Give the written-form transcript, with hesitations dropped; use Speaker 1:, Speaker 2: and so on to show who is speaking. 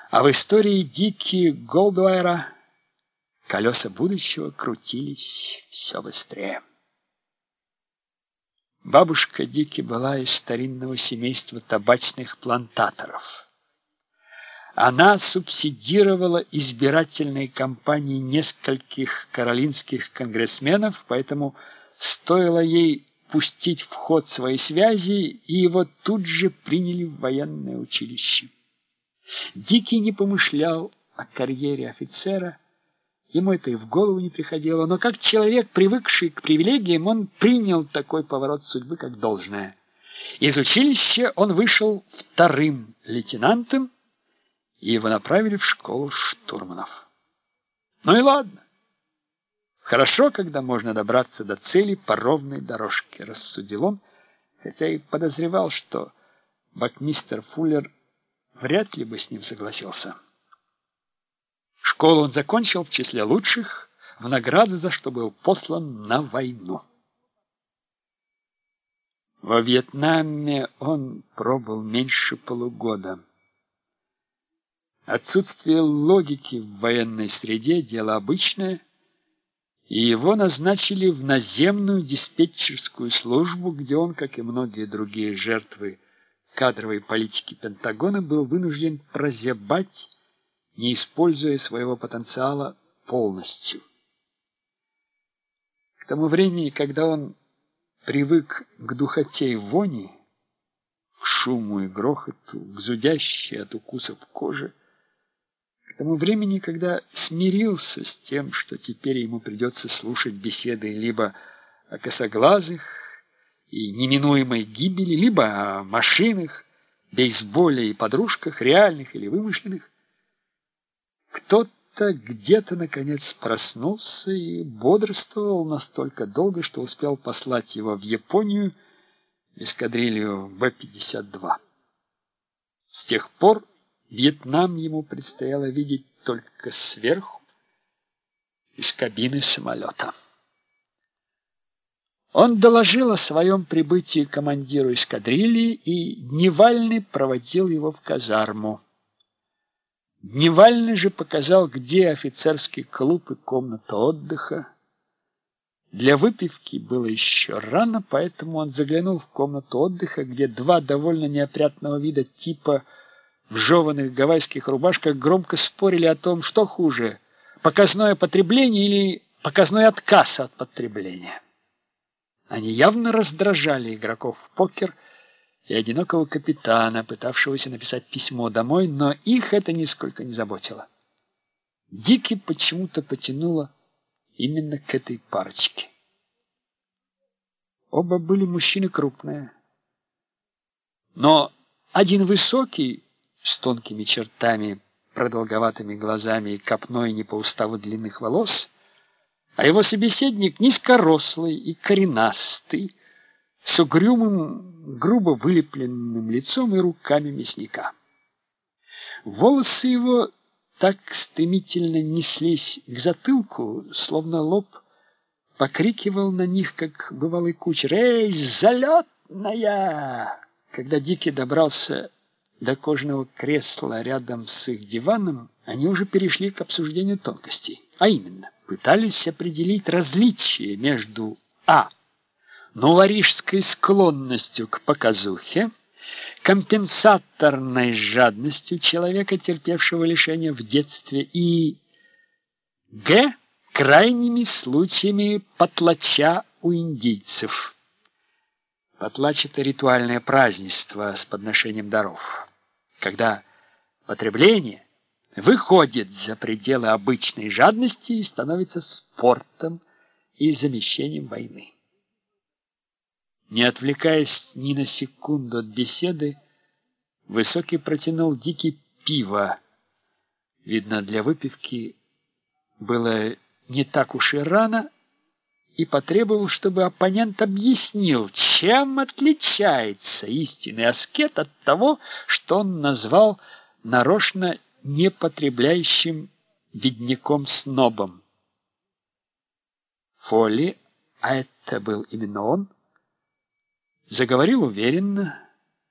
Speaker 1: А в истории Дики Голдуэра колеса будущего крутились все быстрее. Бабушка Дики была из старинного семейства табачных плантаторов. Она субсидировала избирательные кампании нескольких каролинских конгрессменов, поэтому стоило ей пустить в ход свои связи, и его тут же приняли в военное училище. Дикий не помышлял о карьере офицера, ему это и в голову не приходило, но как человек, привыкший к привилегиям, он принял такой поворот судьбы как должное. Из училища он вышел вторым лейтенантом, и его направили в школу штурманов. Ну и ладно. Хорошо, когда можно добраться до цели по ровной дорожке, рассудил он, хотя и подозревал, что бакмистер Фуллер вряд ли бы с ним согласился. Школу он закончил в числе лучших, в награду за что был послан на войну. Во Вьетнаме он пробыл меньше полугода. Отсутствие логики в военной среде – дело обычное, и его назначили в наземную диспетчерскую службу, где он, как и многие другие жертвы кадровой политики Пентагона, был вынужден прозябать, не используя своего потенциала полностью. К тому времени, когда он привык к духоте и вони, к шуму и грохоту, к зудящей от укусов кожи, к тому времени, когда смирился с тем, что теперь ему придется слушать беседы либо о косоглазых и неминуемой гибели, либо о машинах, бейсболе и подружках, реальных или вымышленных, кто-то где-то, наконец, проснулся и бодрствовал настолько долго, что успел послать его в Японию в эскадрилью Б-52. С тех пор Вьетнам ему предстояло видеть только сверху, из кабины самолета. Он доложил о своем прибытии командиру эскадрильи, и Дневальный проводил его в казарму. Дневальный же показал, где офицерский клуб и комната отдыха. Для выпивки было еще рано, поэтому он заглянул в комнату отдыха, где два довольно неопрятного вида типа в жеваных гавайских рубашках громко спорили о том, что хуже – показное потребление или показной отказ от потребления. Они явно раздражали игроков в покер и одинокого капитана, пытавшегося написать письмо домой, но их это нисколько не заботило. Дики почему-то потянуло именно к этой парочке. Оба были мужчины крупные, но один высокий, с тонкими чертами, продолговатыми глазами и копной не по уставу длинных волос, а его собеседник низкорослый и коренастый, с угрюмым, грубо вылепленным лицом и руками мясника. Волосы его так стремительно неслись к затылку, словно лоб покрикивал на них, как бывалый кучер: «Эй, залетная!» Когда Дикий добрался до кожаного кресла рядом с их диваном, они уже перешли к обсуждению тонкостей. А именно, пытались определить различия между новорижской склонностью к показухе, компенсаторной жадностью человека, терпевшего лишения в детстве, и крайними случаями потлача у индейцев. Потлач — это ритуальное празднество с подношением даров, когда потребление выходит за пределы обычной жадности и становится спортом и замещением войны. Не отвлекаясь ни на секунду от беседы, Высокий протянул Дикий пиво. Видно, для выпивки было не так уж и рано, и потребовал, чтобы оппонент объяснил, чем отличается истинный аскет от того, что он назвал нарочно непотребляющим бедняком-снобом. Фолли, а это был именно он, заговорил уверенно,